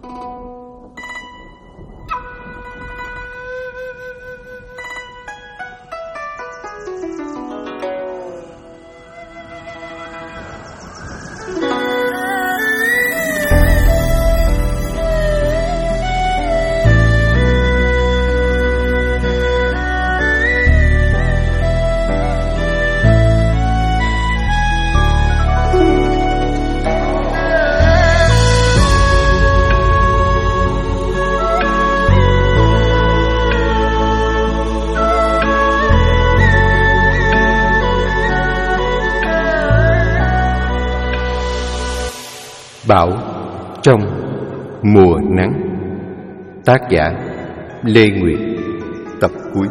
Bão trong mùa nắng. Tác giả Lê Nguyệt. Tập cuối.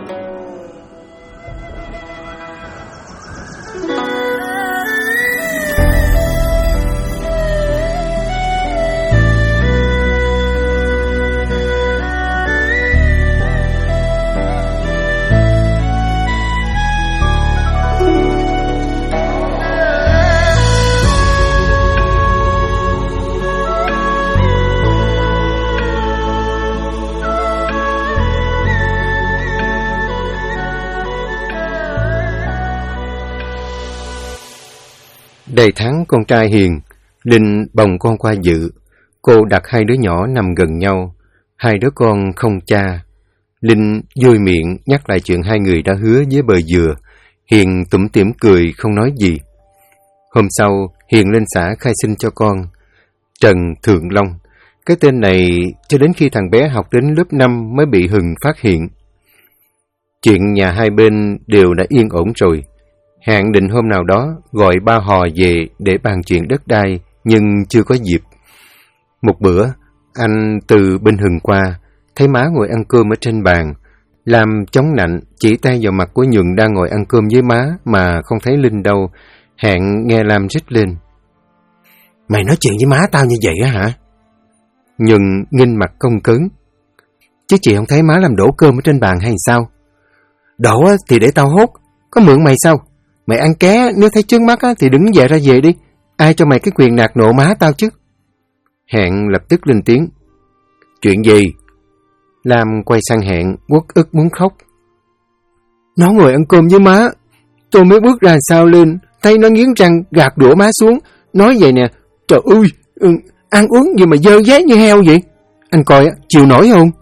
Đầy tháng con trai hiền, Linh bồng con qua dự. Cô đặt hai đứa nhỏ nằm gần nhau, hai đứa con không cha. Linh vui miệng nhắc lại chuyện hai người đã hứa với bờ dừa. Hiền tủm tỉm cười không nói gì. Hôm sau, Hiền lên xã khai sinh cho con Trần Thượng Long. Cái tên này cho đến khi thằng bé học đến lớp 5 mới bị Hừng phát hiện. Chuyện nhà hai bên đều đã yên ổn rồi. Hạn định hôm nào đó gọi ba Hò về để bàn chuyện đất đai, nhưng chưa có dịp. Một bữa, anh từ bên Hừng qua, thấy má ngồi ăn cơm ở trên bàn. Lam chống nạnh, chỉ tay vào mặt của Nhuận đang ngồi ăn cơm với má mà không thấy Linh đâu. Hạn nghe Lam rít lên: "Mày nói chuyện với má tao như vậy á hả?" Nhuận nghinh mặt cong cứng: "Chứ chị không thấy má làm đổ cơm ở trên bàn hay sao?" "Đổ thì để tao hốt, có mượn mày sao? Mày ăn ké, nếu thấy trước mắt thì đứng dậy ra về đi. Ai cho mày cái quyền nạt nộ má tao chứ?" Hạn lập tức lên tiếng: "Chuyện gì?" Lam quay sang Hạn, uất ức muốn khóc. "Nó ngồi ăn cơm với má. Tôi mới bước ra sao lên, thấy nó nghiến răng gạt đũa má xuống. Nói vậy nè: trời ơi, ăn uống gì mà dơ dét như heo vậy? Anh coi chịu nổi không?"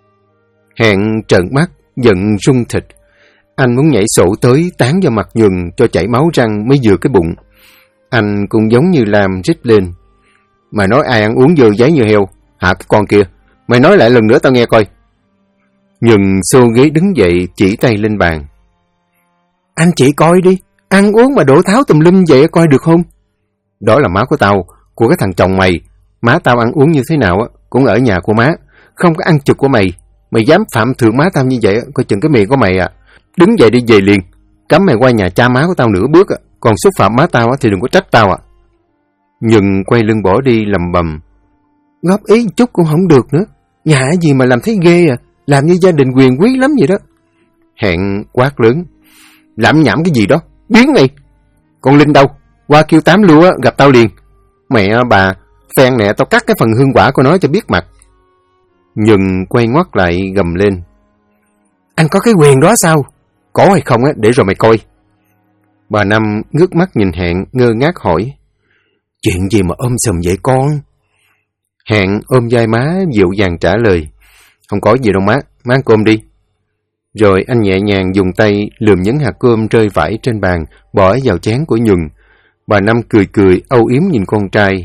Hạn trợn mắt, giận rung thịt. Anh muốn nhảy sổ tới tán vào mặt Nhuận cho chảy máu răng mới vừa cái bụng. Anh cũng giống như Lam rít lên: "Mày nói ai ăn uống dơ giấy như heo? Hả cái con kia? Mày nói lại lần nữa tao nghe coi." Nhuận xô ghế đứng dậy chỉ tay lên bàn: "Anh chỉ coi đi, ăn uống mà đổ tháo tùm lum vậy coi được không?" "Đó là má của tao, của cái thằng chồng mày. Má tao ăn uống như thế nào cũng ở nhà của má, không có ăn trực của mày. Mày dám phạm thượng má tao như vậy, coi chừng cái miệng của mày Đứng dậy đi về liền, cấm mày qua nhà cha má của tao nửa bước, còn xúc phạm má tao thì đừng có trách tao." Nhuận quay lưng bỏ đi lầm bầm: "Góp ý chút cũng không được nữa. Nhà gì mà làm thấy ghê làm như gia đình quyền quý lắm vậy đó." Hạn quát lớn: "Lẩm nhẩm cái gì đó, biến mày! Con Linh đâu? Qua kêu Tám Lưu gặp tao liền. Mẹ bà, phen nè, tao cắt cái phần hương quả của nó cho biết mặt." Nhuận quay ngoắt lại gầm lên: "Anh có cái quyền đó sao? Có hay không để rồi mày coi." Bà Năm ngước mắt nhìn Hạn ngơ ngác hỏi: "Chuyện gì mà sùm vậy con?" Hạn ôm vai má dịu dàng trả lời: "Không có gì đâu má, má ăn cơm đi." Rồi anh nhẹ nhàng dùng tay lườm những hạt cơm rơi vãi trên bàn, bỏ vào chén của Nhuận. Bà Năm cười cười âu yếm nhìn con trai: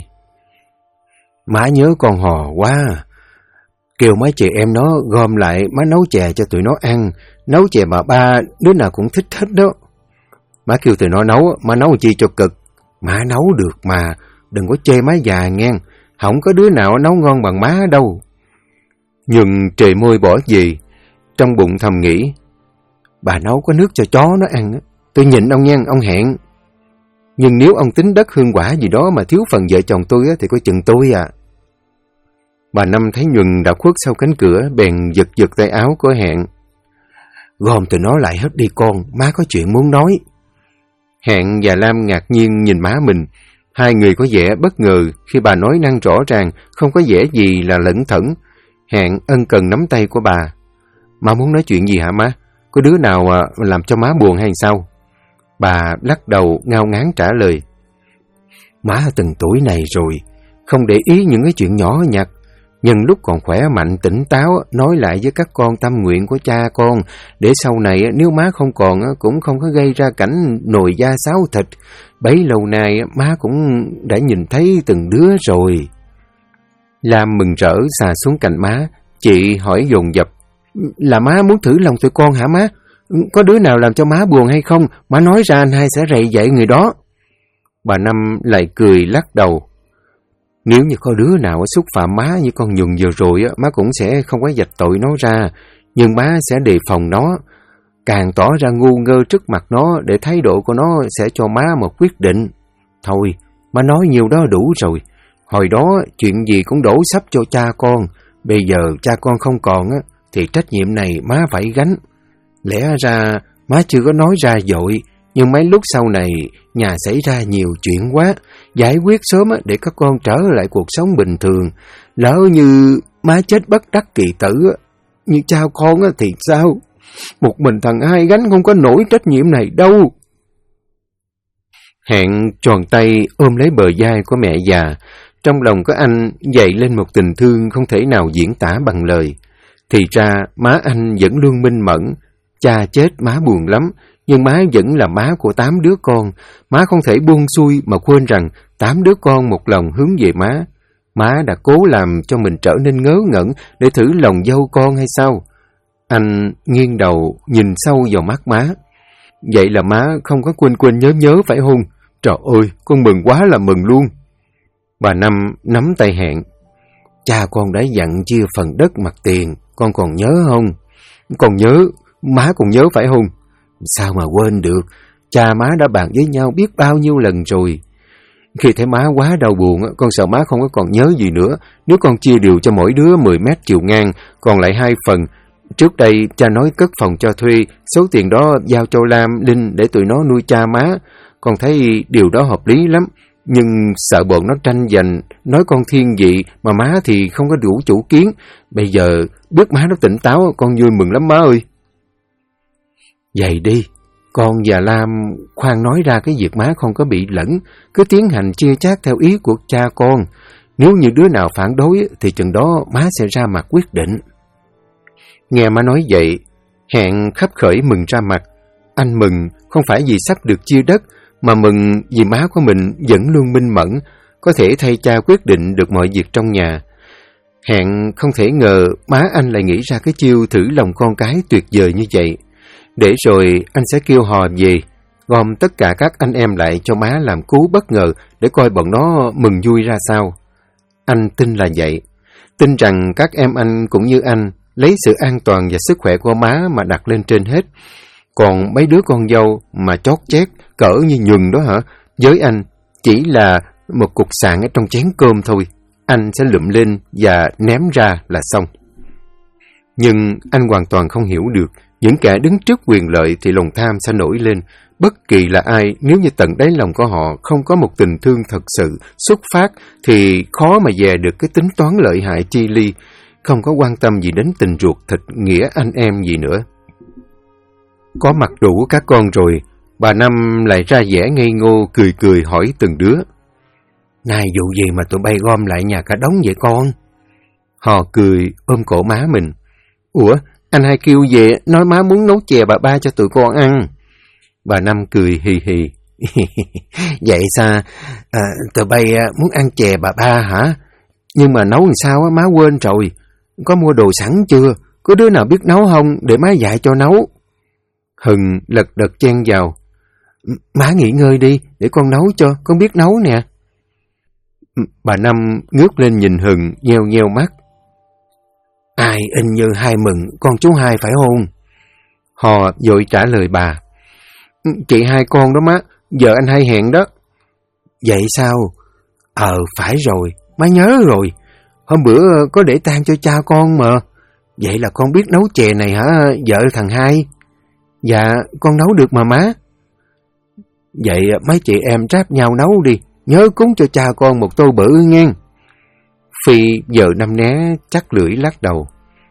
"Má nhớ con Hò quá. Kêu mấy chị em nó gom lại, má nấu chè cho tụi nó ăn. Nấu chè mà ba đứa nào cũng thích hết đó. Má kêu tụi nó nấu, má nấu chi cho cực. Má nấu được mà, đừng có chê má già nghe. Không có đứa nào nấu ngon bằng má đâu." Nhuận trề môi bỏ về, trong bụng thầm nghĩ: bà nấu có nước cho chó nó ăn, tôi nhịn ông nha, ông Hẹn. Nhưng nếu ông tính đất hương quả gì đó mà thiếu phần vợ chồng tôi thì có chừng tôi à. Bà Năm thấy Nhuận đã khuất sau cánh cửa, bèn giật giật tay áo của Hẹn: "Gom tụi nó lại hết đi con, má có chuyện muốn nói." Hẹn và Lam ngạc nhiên nhìn má mình. Hai người có vẻ bất ngờ khi bà nói năng rõ ràng, không có vẻ gì là lẩn thẩn. Hạng ân cần nắm tay của bà. Má muốn nói chuyện gì hả má? Có đứa nào làm cho má buồn hay sao? Bà lắc đầu ngao ngán trả lời. Má từng tuổi này rồi, không để ý những cái chuyện nhỏ nhặt. Nhưng lúc còn khỏe mạnh tỉnh táo, nói lại với các con tâm nguyện của cha con, để sau này nếu má không còn cũng không có gây ra cảnh nồi da xáo thịt. Bấy lâu nay má cũng đã nhìn thấy từng đứa rồi. Lam mừng rỡ xà xuống cạnh má, chị hỏi dồn dập. Là má muốn thử lòng tụi con hả má? Có đứa nào làm cho má buồn hay không? Má nói ra anh hai sẽ rầy dạy người đó. Bà Năm lại cười lắc đầu. Nếu như có đứa nào xúc phạm má như con Nhung vừa rồi, má cũng sẽ không có vạch tội nó ra, nhưng má sẽ đề phòng nó, càng tỏ ra ngu ngơ trước mặt nó để thái độ của nó sẽ cho má một quyết định. Thôi, má nói nhiều đó đủ rồi. Hồi đó chuyện gì cũng đổ sắp cho cha con, bây giờ cha con không còn thì trách nhiệm này má phải gánh. Lẽ ra má chưa có nói ra vội, nhưng mấy lúc sau này nhà xảy ra nhiều chuyện quá, giải quyết sớm để các con trở lại cuộc sống bình thường. Lỡ như má chết bất đắc kỳ tử như cha con thì sao? Một mình thằng hai gánh không có nổi trách nhiệm này đâu. Hạng tròn tay ôm lấy bờ vai của mẹ già. Trong lòng của anh dậy lên một tình thương không thể nào diễn tả bằng lời. Thì ra má anh vẫn luôn minh mẫn. Cha chết má buồn lắm, nhưng má vẫn là má của 8 đứa con. Má không thể buông xuôi mà quên rằng 8 đứa con một lòng hướng về má. Má đã cố làm cho mình trở nên ngớ ngẩn để thử lòng dâu con hay sao? Anh nghiêng đầu nhìn sâu vào mắt má. Vậy là má không có quên nhớ phải không? Trời ơi, con mừng quá là mừng luôn. Bà Năm nắm tay Hạng. Cha con đã dặn chia phần đất mặt tiền, con còn nhớ không? Còn nhớ, má còn nhớ phải không? Sao mà quên được, cha má đã bàn với nhau biết bao nhiêu lần rồi. Khi thấy má quá đau buồn, con sợ má không có còn nhớ gì nữa. Nếu con chia đều cho mỗi đứa 10 mét chiều ngang, còn lại 2 phần. Trước đây cha nói cất phòng cho thuê, số tiền đó giao cho Lam, Linh để tụi nó nuôi cha má. Con thấy điều đó hợp lý lắm, nhưng sợ bọn nó tranh giành, nói con thiên vị mà má thì không có đủ chủ kiến. Bây giờ biết má nó tỉnh táo, con vui mừng lắm má ơi. Vậy đi, con và Lam khoan nói ra cái việc má không có bị lẫn, cứ tiến hành chia chác theo ý của cha con. Nếu như đứa nào phản đối thì chừng đó má sẽ ra mặt quyết định. Nghe má nói vậy, Hạng khấp khởi mừng ra mặt. Anh mừng không phải vì sắp được chia đất, mà mừng vì má của mình vẫn luôn minh mẫn, có thể thay cha quyết định được mọi việc trong nhà. Hạng không thể ngờ má anh lại nghĩ ra cái chiêu thử lòng con cái tuyệt vời như vậy. Để rồi anh sẽ kêu hò về, gom tất cả các anh em lại cho má làm cú bất ngờ để coi bọn nó mừng vui ra sao. Anh tin là vậy, tin rằng các em anh cũng như anh, lấy sự an toàn và sức khỏe của má mà đặt lên trên hết. Còn mấy đứa con dâu mà chót chét, cỡ như Nhường đó hả? Với anh, chỉ là một cục sạn ở trong chén cơm thôi. Anh sẽ lụm lên và ném ra là xong. Nhưng anh hoàn toàn không hiểu được, những kẻ đứng trước quyền lợi thì lòng tham sẽ nổi lên. Bất kỳ là ai, nếu như tận đáy lòng của họ không có một tình thương thật sự xuất phát, thì khó mà dè được cái tính toán lợi hại chi ly, không có quan tâm gì đến tình ruột thịt nghĩa anh em gì nữa. Có mặt đủ các con rồi, bà Năm lại ra vẻ ngây ngô cười cười hỏi từng đứa. Nay vụ gì mà tụi bay gom lại nhà cả đống vậy con? Họ cười ôm cổ má mình. Ủa, anh hai kêu về nói má muốn nấu chè bà ba cho tụi con ăn. Bà Năm cười hì hì. Vậy sao? Tụi bay muốn ăn chè bà ba hả? Nhưng mà nấu làm sao má quên rồi. Có mua đồ sẵn chưa? Có đứa nào biết nấu không để má dạy cho nấu? Hừng lật đật chen vào. Má nghỉ ngơi đi, để con nấu cho, con biết nấu nè. Bà Năm ngước lên nhìn Hừng, nheo nheo mắt. Ai in như hai mừng, con chú hai phải không? Họ vội trả lời bà. Chị hai con đó má, giờ anh hai hẹn đó. Vậy sao? Phải rồi, má nhớ rồi. Hôm bữa có để tang cho cha con mà. Vậy là con biết nấu chè này hả, vợ thằng hai? Dạ, con nấu được mà má. Vậy mấy chị em ráp nhau nấu đi, nhớ cúng cho cha con một tô bự nghe. Phi vợ năm né chắc lưỡi lắc đầu.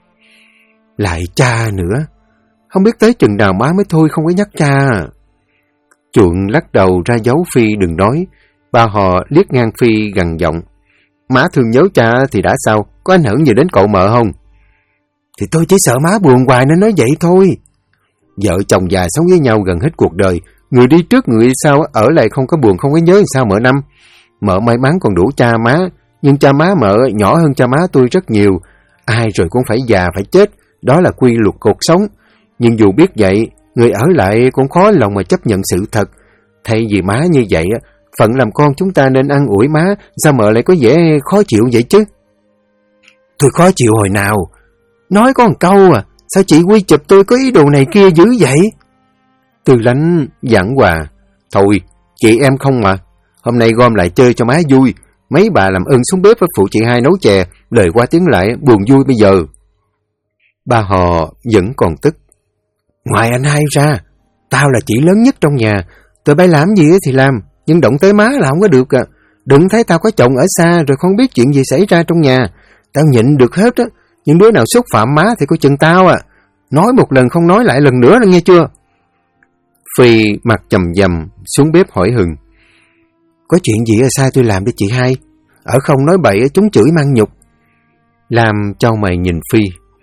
Lại cha nữa, không biết tới chừng nào má mới thôi không có nhắc cha. Chuộng lắc đầu ra dấu Phi đừng nói. Ba họ liếc ngang Phi gằn giọng. Má thương nhớ cha thì đã sao, có ảnh hưởng gì đến cậu mợ không? Thì tôi chỉ sợ má buồn hoài nên nói vậy thôi. Vợ chồng già sống với nhau gần hết cuộc đời, người đi trước người đi sau, ở lại không có buồn không có nhớ thì sao mợ Năm. Mợ may mắn còn đủ cha má, nhưng cha má mợ nhỏ hơn cha má tôi rất nhiều. Ai rồi cũng phải già phải chết, đó là quy luật cuộc sống. Nhưng dù biết vậy, người ở lại cũng khó lòng mà chấp nhận sự thật. Thay vì má như vậy, phận làm con chúng ta nên ăn ủi má, sao mợ lại có vẻ khó chịu vậy chứ? Tôi khó chịu hồi nào? Nói có một câu à, sao chị Quy chụp tôi có ý đồ này kia dữ vậy? Tư Lánh giảng hòa. Thôi, chị em không mà. Hôm nay gom lại chơi cho má vui. Mấy bà làm ơn xuống bếp với phụ chị hai nấu chè, lời qua tiếng lại, buồn vui bây giờ. Ba họ vẫn còn tức. Ngoài anh hai ra, tao là chị lớn nhất trong nhà. Tụi bay làm gì thì làm, nhưng động tới má là không có được à. Đừng thấy tao có chồng ở xa rồi không biết chuyện gì xảy ra trong nhà. Tao nhịn được hết á, nhưng đứa nào xúc phạm má thì coi chừng tao à. Nói một lần không nói lại lần nữa là nghe chưa? Phi mặt chầm dầm xuống bếp hỏi Hừng. Có chuyện gì ở sai tôi làm để chị hai? Ở không nói bậy chúng chửi mang nhục. Lam chau mày nhìn Phi.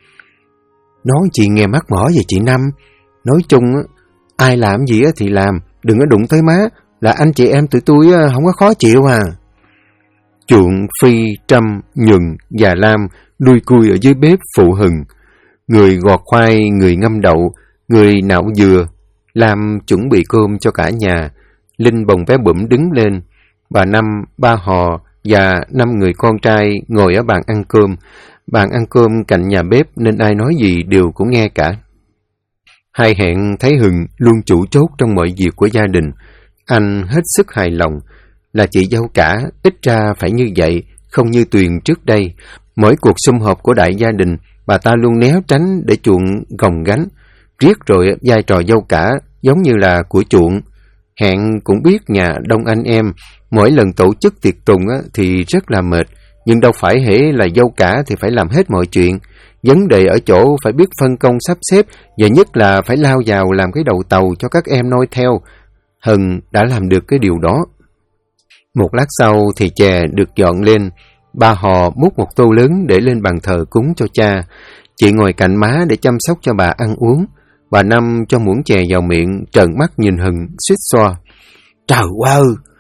Nói chị nghe mắc mỏ về chị Năm. Nói chung ai làm gì thì làm, đừng có đụng tới má, là anh chị em tụi tôi không có khó chịu à. Chuộng, Phi, Trâm, Nhuận và Lam lui cui ở dưới bếp phụ Hừng. Người gọt khoai, người ngâm đậu, người nạo dừa. Lam chuẩn bị cơm cho cả nhà. Linh bồng bé bủm đứng lên. Bà Năm, ba họ và 5 người con trai ngồi ở bàn ăn cơm. Bàn ăn cơm cạnh nhà bếp nên ai nói gì đều cũng nghe cả. Hai Hẹn thấy Hừng luôn chủ chốt trong mọi việc của gia đình. Anh hết sức hài lòng. Là chị dâu cả, ít ra phải như vậy, không như Tuyền trước đây. Mỗi cuộc sum họp của đại gia đình, bà ta luôn né tránh để Chuộng gồng gánh. Riết rồi vai trò dâu cả giống như là của Chuộng. Hẹn cũng biết nhà đông anh em, mỗi lần tổ chức tiệc tùng thì rất là mệt. Nhưng đâu phải hễ là dâu cả thì phải làm hết mọi chuyện. Vấn đề ở chỗ phải biết phân công sắp xếp, và nhất là phải lao vào làm cái đầu tàu cho các em noi theo. Hân đã làm được cái điều đó. Một lát sau thì chè được dọn lên. Ba họ múc một tô lớn để lên bàn thờ cúng cho cha. Chị ngồi cạnh má để chăm sóc cho bà ăn uống. Bà Năm cho muỗng chè vào miệng, trợn mắt nhìn Hân suýt xoa. Trời ơi,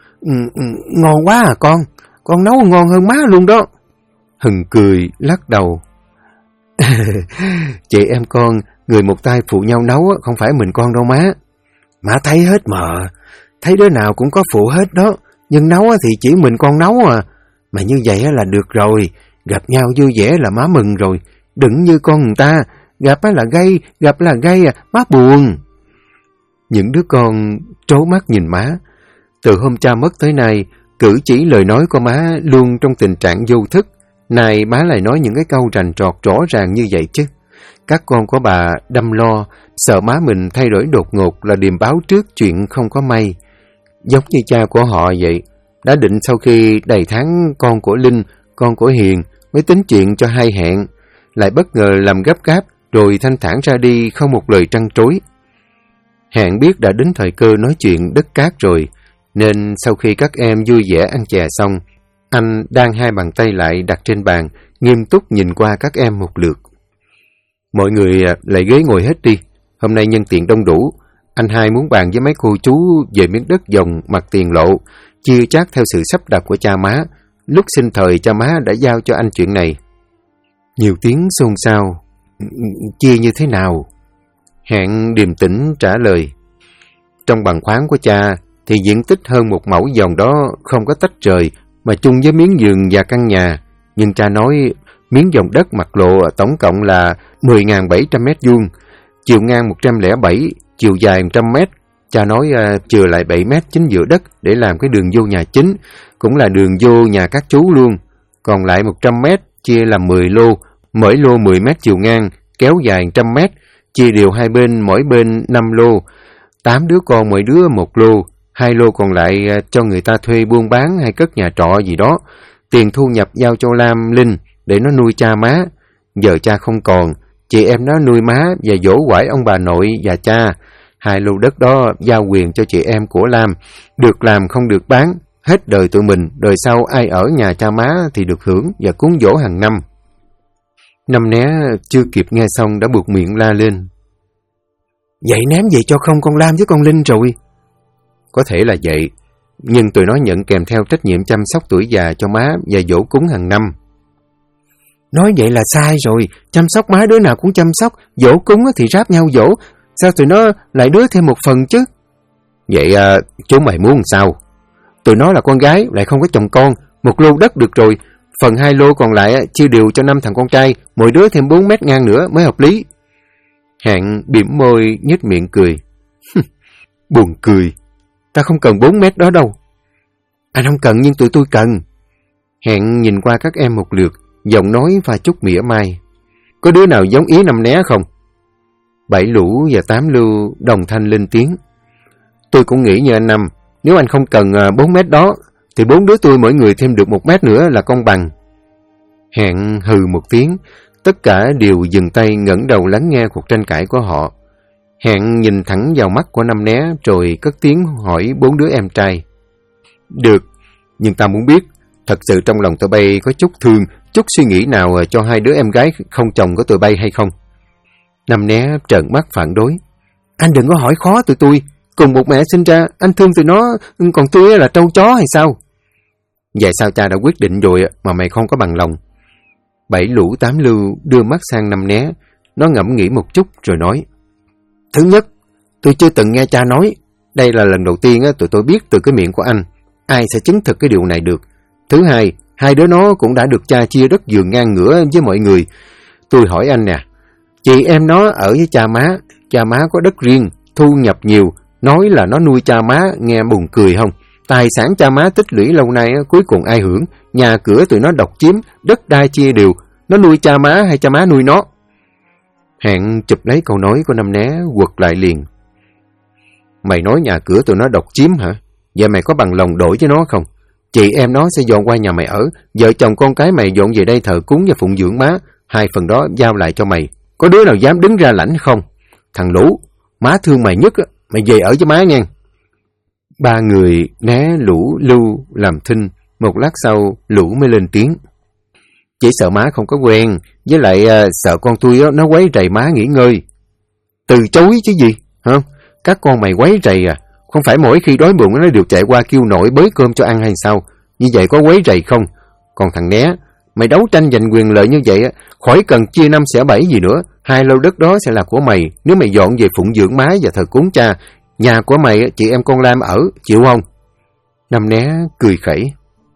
ngon quá à con nấu ngon hơn má luôn đó. Hân cười, lắc đầu. Chị em con, người một tay phụ nhau nấu, không phải mình con đâu má. Má thấy hết mà, thấy đứa nào cũng có phụ hết đó, nhưng nấu thì chỉ mình con nấu à. Mà như vậy là được rồi, gặp nhau vui vẻ là má mừng rồi, đừng như con người ta, gặp là gây má buồn. Những đứa con trố mắt nhìn má. Từ hôm cha mất tới nay, cử chỉ lời nói của má luôn trong tình trạng vô thức. Này má lại nói những cái câu rành trọt rõ ràng như vậy chứ. Các con của bà đâm lo, sợ má mình thay đổi đột ngột là điềm báo trước chuyện không có may. Giống như cha của họ vậy, đã định sau khi đầy tháng con của Linh, con của Hiền mới tính chuyện cho hai Hẹn, lại bất ngờ làm gấp gáp rồi thanh thản ra đi không một lời trăn trối. Hẹn biết đã đến thời cơ nói chuyện đất cát rồi, nên sau khi các em vui vẻ ăn chè xong, anh đan hai bàn tay lại đặt trên bàn, nghiêm túc nhìn qua các em một lượt. Mọi người lại ghế ngồi hết đi, hôm nay nhân tiện đông đủ. Anh hai muốn bàn với mấy cô chú về miếng đất dòng mặt tiền lộ, chia chác theo sự sắp đặt của cha má. Lúc sinh thời cha má đã giao cho anh chuyện này. Nhiều tiếng xôn xao. Chia như thế nào? Hẹn điềm tĩnh trả lời. Trong bằng khoáng của cha thì diện tích hơn một mẫu dòng đó không có tách rời, mà chung với miếng giường và căn nhà. Nhưng cha nói miếng dòng đất mặt lộ tổng cộng là 10.700 mét vuông, chiều ngang 107, chiều dài 100 mét. Cha nói chừa lại 7 mét chính giữa đất để làm cái đường vô nhà chính, cũng là đường vô nhà các chú luôn. Còn lại 100 mét chia làm 10 lô, mỗi lô 10 mét chiều ngang, kéo dài 100 mét, chia đều hai bên mỗi bên 5 lô. 8 đứa con mỗi đứa 1 lô, 2 lô còn lại cho người ta thuê buôn bán hay cất nhà trọ gì đó. Tiền thu nhập giao cho Lam, Linh để nó nuôi cha má. Giờ cha không còn, chị em nó nuôi má và dỗ quải ông bà nội và cha. 2 lô đất đó giao quyền cho chị em của Lam, được làm không được bán, hết đời tụi mình, đời sau ai ở nhà cha má thì được hưởng và cúng dỗ hàng năm. Năm Né chưa kịp nghe xong đã buột miệng la lên. Vậy ném về cho không con Lam với con Linh rồi? Có thể là vậy, nhưng tụi nó nhận kèm theo trách nhiệm chăm sóc tuổi già cho má và dỗ cúng hàng năm. Nói vậy là sai rồi, chăm sóc má đứa nào cũng chăm sóc, dỗ cúng thì ráp nhau dỗ, sao tụi nó lại đứa thêm một phần chứ? Vậy chúng mày muốn sao? Tụi nó là con gái, lại không có chồng con, 1 lô đất được rồi, phần 2 lô còn lại chia đều cho 5 thằng con trai, mỗi đứa thêm 4 mét ngang nữa mới hợp lý. Hạn bỉm môi nhếch miệng cười. Buồn cười, ta không cần 4 mét đó đâu. Anh không cần nhưng tụi tôi cần. Hạn nhìn qua các em một lượt, giọng nói và chút mỉa mai. Có đứa nào giống ý Năm Né không? 7 Lũ và 8 Lưu đồng thanh lên tiếng. Tôi cũng nghĩ như anh Năm, nếu anh không cần 4 mét đó, thì 4 đứa tôi mỗi người thêm được 1 mét nữa là công bằng. Hạn hừ một tiếng, tất cả đều dừng tay ngẩng đầu lắng nghe cuộc tranh cãi của họ. Hạn nhìn thẳng vào mắt của Năm Né rồi cất tiếng hỏi 4 đứa em trai. Được, nhưng ta muốn biết, thật sự trong lòng tụi bay có chút thương, chút suy nghĩ nào cho 2 đứa em gái không chồng của tụi bay hay không? Năm Né trợn mắt phản đối. Anh đừng có hỏi khó tụi tôi, cùng một mẹ sinh ra, anh thương tụi nó, còn tôi là trâu chó hay sao? Vậy sao cha đã quyết định rồi mà mày không có bằng lòng? 7 Lũ 8 Lưu đưa mắt sang Năm Né, nó ngẫm nghĩ một chút rồi nói. Thứ nhất, tôi chưa từng nghe cha nói, đây là lần đầu tiên tụi tôi biết từ cái miệng của anh, ai sẽ chứng thực cái điều này được. Thứ hai, 2 đứa nó cũng đã được cha chia đất giường ngang ngửa với mọi người. Tôi hỏi anh nè, chị em nó ở với cha má có đất riêng, thu nhập nhiều, nói là nó nuôi cha má, nghe buồn cười không? Tài sản cha má tích lũy lâu nay cuối cùng ai hưởng? Nhà cửa tụi nó độc chiếm, đất đai chia đều, nó nuôi cha má hay cha má nuôi nó? Hạn chụp lấy câu nói của Năm Né quật lại liền. Mày nói nhà cửa tụi nó độc chiếm hả? Vậy mày có bằng lòng đổi với nó không? Chị em nó sẽ dọn qua nhà mày ở, vợ chồng con cái mày dọn về đây thờ cúng và phụng dưỡng má, 2 phần đó giao lại cho mày. Có đứa nào dám đứng ra lãnh không? Thằng Lũ, má thương mày nhất, mày về ở với má nghe. 3 người Né, Lũ, Lưu làm thinh, một lát sau Lũ mới lên tiếng. Chỉ sợ má không có quen, với lại sợ con tôi nó quấy rầy má nghỉ ngơi. Từ chối chứ gì, hả? Các con mày quấy rầy à? Không phải mỗi khi đói bụng nó đều chạy qua kêu nội bới cơm cho ăn hay sao? Như vậy có quấy rầy không? Còn thằng Né, mày đấu tranh giành quyền lợi như vậy, khỏi cần chia 5 xẻ 7 gì nữa. 2 lô đất đó sẽ là của mày, nếu mày dọn về phụng dưỡng má và thờ cúng cha. Nhà của mày, chị em con Lam ở, chịu không? Năm Né cười khẩy.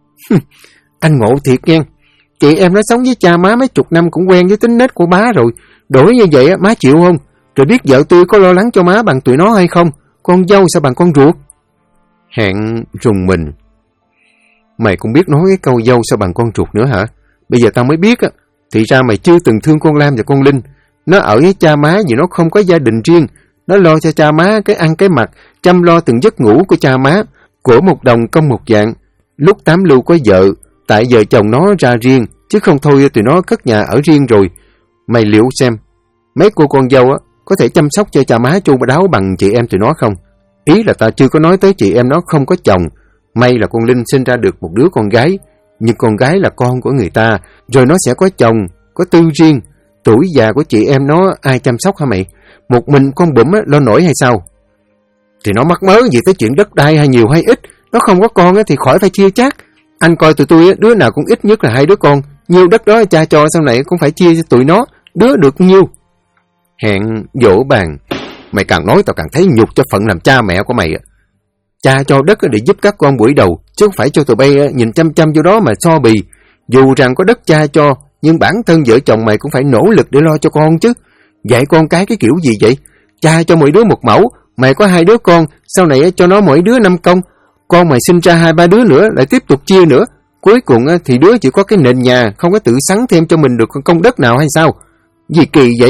Anh ngộ thiệt nghe. Chị em nó sống với cha má mấy chục năm cũng quen với tính nết của má rồi. Đổi như vậy má chịu không? Rồi biết vợ tôi có lo lắng cho má bằng tụi nó hay không? Con dâu sao bằng con ruột? Hạn rùng mình. Mày cũng biết nói cái câu dâu sao bằng con ruột nữa hả? Bây giờ tao mới biết á. Thì ra mày chưa từng thương con Lam và con Linh. Nó ở với cha má vì nó không có gia đình riêng. Nó lo cho cha má cái ăn cái mặc, chăm lo từng giấc ngủ của cha má. Của một đồng công một dạng. Lúc 8 Lưu có vợ, tại vợ chồng nó ra riêng, chứ không thôi tụi nó cất nhà ở riêng rồi. Mày liệu xem, mấy cô con dâu á có thể chăm sóc cho cha má chu đáo bằng chị em tụi nó không? Ý là ta chưa có nói tới chị em nó không có chồng. May là con Linh sinh ra được một đứa con gái, nhưng con gái là con của người ta, rồi nó sẽ có chồng, có tư riêng. Tuổi già của chị em nó ai chăm sóc hả mày? Một mình con bủm lo nổi hay sao? Thì nó mắc mớ gì tới chuyện đất đai hay nhiều hay ít. Nó không có con thì khỏi phải chia chác. Anh coi tụi tôi đứa nào cũng ít nhất là 2 đứa con. Nhiêu đất đó cha cho sau này cũng phải chia cho tụi nó. Đứa được nhiêu? Hẹn vỗ bàn. Mày càng nói tao càng thấy nhục cho phận làm cha mẹ của mày. Cha cho đất để giúp các con buổi đầu, chứ không phải cho tụi bay nhìn chăm chăm vô đó mà so bì. Dù rằng có đất cha cho, nhưng bản thân vợ chồng mày cũng phải nỗ lực để lo cho con chứ. Dạy con cái kiểu gì vậy? Cha cho mỗi đứa 1 mẫu, mày có 2 đứa con, sau này cho nó mỗi đứa 5 công. Con mày sinh ra 2-3 đứa nữa lại tiếp tục chia nữa. Cuối cùng thì đứa chỉ có cái nền nhà, không có tự sắn thêm cho mình được công đất nào hay sao? Gì kỳ vậy?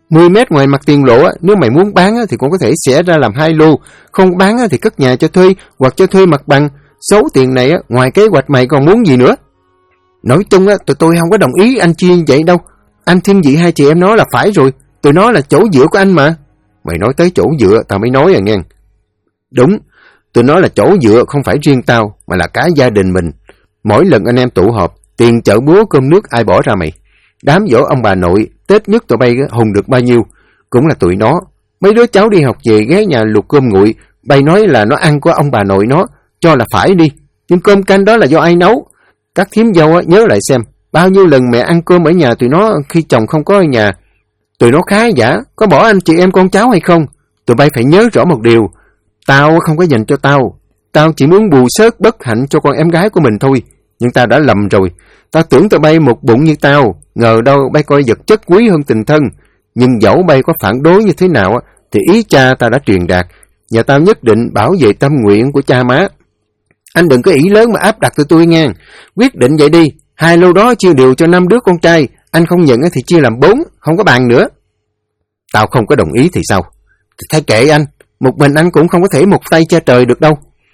10 mét ngoài mặt tiền lộ, nếu mày muốn bán thì cũng có thể xẻ ra làm 2 lô, không bán thì cất nhà cho thuê hoặc cho thuê mặt bằng. Số tiền này ngoài kế hoạch mày còn muốn gì nữa? Nói chung tụi tôi không có đồng ý anh chia như vậy đâu. Anh thiên vị hai chị em nó là phải rồi. Tụi nó là chỗ dựa của anh mà. Mày nói tới chỗ dựa tao mới nói nghe. Đúng, tụi nó là chỗ dựa không phải riêng tao mà là cả gia đình mình. Mỗi lần anh em tụ họp, tiền chợ búa cơm nước ai bỏ ra mày? Đám giỗ ông bà nội, Tết nhất tụi bay hùng được bao nhiêu? Cũng là tụi nó. Mấy đứa cháu đi học về ghé nhà luộc cơm nguội, bay nói là nó ăn của ông bà nội nó, cho là phải đi. Nhưng cơm canh đó là do ai nấu? Các thím dâu nhớ lại xem, bao nhiêu lần mẹ ăn cơm ở nhà tụi nó khi chồng không có ở nhà. Tụi nó khá giả, có bỏ anh chị em con cháu hay không? Tụi bay phải nhớ rõ một điều, tao không có dành cho tao. Tao chỉ muốn bù xớt bất hạnh cho con em gái của mình thôi. Nhưng tao đã lầm rồi. Tao tưởng tụi bay một bụng như tao, ngờ đâu bay coi vật chất quý hơn tình thân. Nhưng dẫu bay có phản đối như thế nào thì ý cha tao đã truyền đạt, và tao nhất định bảo vệ tâm nguyện của cha má. Anh đừng có ý lớn mà áp đặt tụi tôi nghe. Quyết định vậy đi, 2 lô đó chia đều cho 5 đứa con trai. Anh không nhận thì chia làm 4, không có bàn nữa. Tao không có đồng ý thì sao? Thì thay kệ anh, một mình anh cũng không có thể một tay che trời được đâu.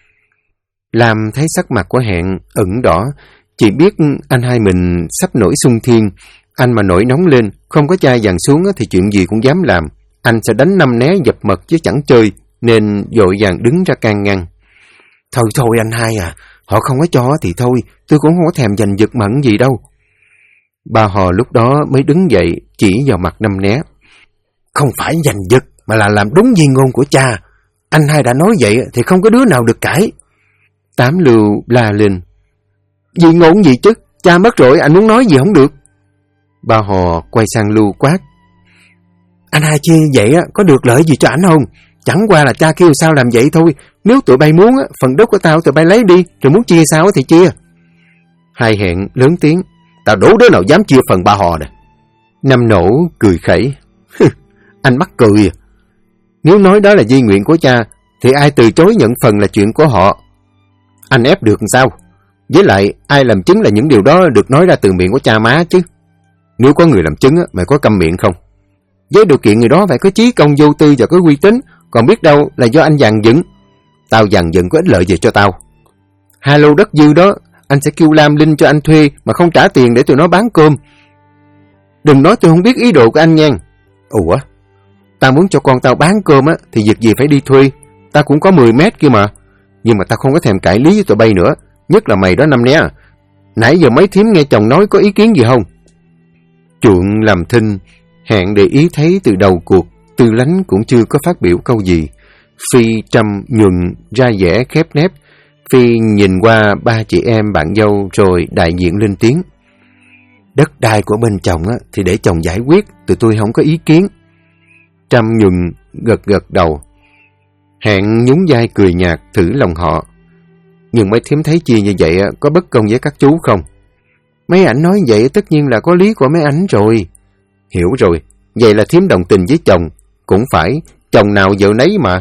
Lam thấy sắc mặt của Hẹn ửng đỏ, chỉ biết anh hai mình sắp nổi xung thiên. Anh mà nổi nóng lên, không có chai vàng xuống thì chuyện gì cũng dám làm. Anh sẽ đánh năm né dập mật chứ chẳng chơi, nên vội vàng đứng ra can ngăn. Thôi anh hai à, họ không có cho thì thôi, tôi cũng không có thèm giành giật mẫn gì đâu. Bà Hò lúc đó mới đứng dậy, chỉ vào mặt năm né. Không phải giành giật, mà là làm đúng di ngôn của cha. Anh hai đã nói vậy thì không có đứa nào được cãi. Tám Lưu la lên. Di ngôn gì chứ, cha mất rồi, anh muốn nói gì không được. Bà Hò quay sang Lưu quát. Anh hai chia vậy có được lợi gì cho ảnh không? Chẳng qua là cha kêu sao làm vậy thôi. Nếu tụi bay muốn phần đất của tao tụi bay lấy đi, rồi muốn chia sao thì chia. Hai Hẹn lớn tiếng. Tao đủ đứa nào dám chia phần bà Hò nè. Năm Nổ cười khẩy. Anh mắc cười à? Nếu nói đó là di nguyện của cha thì ai từ chối nhận phần là chuyện của họ. Anh ép được làm sao? Với lại ai làm chứng là những điều đó được nói ra từ miệng của cha má chứ? Nếu có người làm chứng mày có câm miệng không? Với điều kiện người đó phải có chí công vô tư và có uy tín, còn biết đâu là do anh dàn dựng. Tao dàn dựng có ích lợi gì cho tao? 2 lô đất dư đó anh sẽ kêu Lam Linh cho anh thuê mà không trả tiền để tụi nó bán cơm. Đừng nói tôi không biết ý đồ của anh nha. Ủa? Tao muốn cho con tao bán cơm thì việc gì phải đi thuê? Tao cũng có 10 mét kia mà. Nhưng mà tao không có thèm cãi lý với tụi bay nữa. Nhất là mày đó năm né. Nãy giờ mấy thím nghe chồng nói có ý kiến gì không? Chuộng làm thinh. Hẹn để ý thấy từ đầu cuộc Tư Lánh cũng chưa có phát biểu câu gì. Phi Trâm nhuần ra vẻ khép nép. Phi nhìn qua 3 chị em bạn dâu rồi đại diện lên tiếng. Đất đai của bên chồng thì để chồng giải quyết, tụi tôi không có ý kiến. Trâm nhuần gật đầu. Hẹn nhún vai cười nhạt thử lòng họ. Nhưng mấy thím thấy chia như vậy có bất công với các chú không? Mấy ảnh nói vậy tất nhiên là có lý của mấy ảnh rồi. Hiểu rồi, vậy là thím đồng tình với chồng. Cũng phải, chồng nào vợ nấy mà.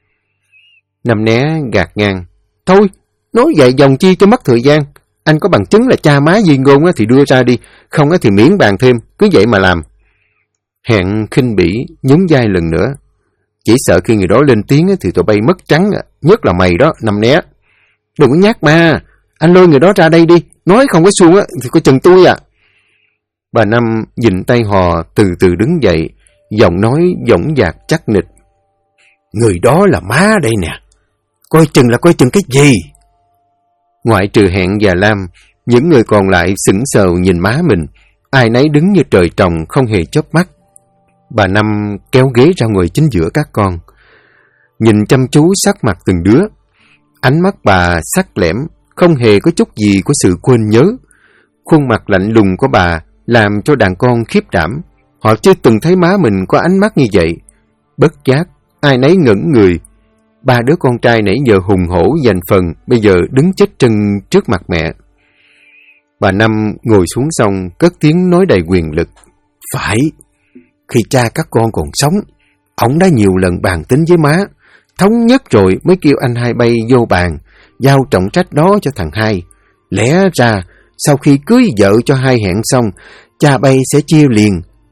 Năm né gạt ngang. Thôi, nói vậy dòng chi cho mất thời gian. Anh có bằng chứng là cha má di ngôn thì đưa ra đi, không thì miễn bàn thêm, cứ vậy mà làm. Hẹn khinh bỉ, nhún vai lần nữa. Chỉ sợ khi người đó lên tiếng thì tụi bay mất trắng, nhất là mày đó, năm né. Đừng có nhát ma, anh lôi người đó ra đây đi, nói không có xuông thì coi chừng tôi à. Bà Năm nhìn tay Hò từ từ đứng dậy, giọng nói dõng dạc chắc nịch. Người đó là má đây nè, coi chừng cái gì? Ngoại trừ Hẹn và Lam, những người còn lại sững sờ nhìn má mình, ai nấy đứng như trời trồng không hề chớp mắt. Bà Năm kéo ghế ra ngồi chính giữa các con, nhìn chăm chú sắc mặt từng đứa. Ánh mắt bà sắc lẻm, không hề có chút gì của sự quên nhớ. Khuôn mặt lạnh lùng của bà làm cho đàn con khiếp đảm. Họ chưa từng thấy má mình có ánh mắt như vậy. Bất giác, ai nấy ngẩn người. 3 đứa con trai nãy giờ hùng hổ giành phần, bây giờ đứng chết chân trước mặt mẹ. Bà Năm ngồi xuống xong, cất tiếng nói đầy quyền lực. Phải, khi cha các con còn sống, ổng đã nhiều lần bàn tính với má. Thống nhất rồi mới kêu anh hai bay vô bàn, giao trọng trách đó cho thằng hai. Lẽ ra, sau khi cưới vợ cho hai Hẹn xong, cha bay sẽ chia liền,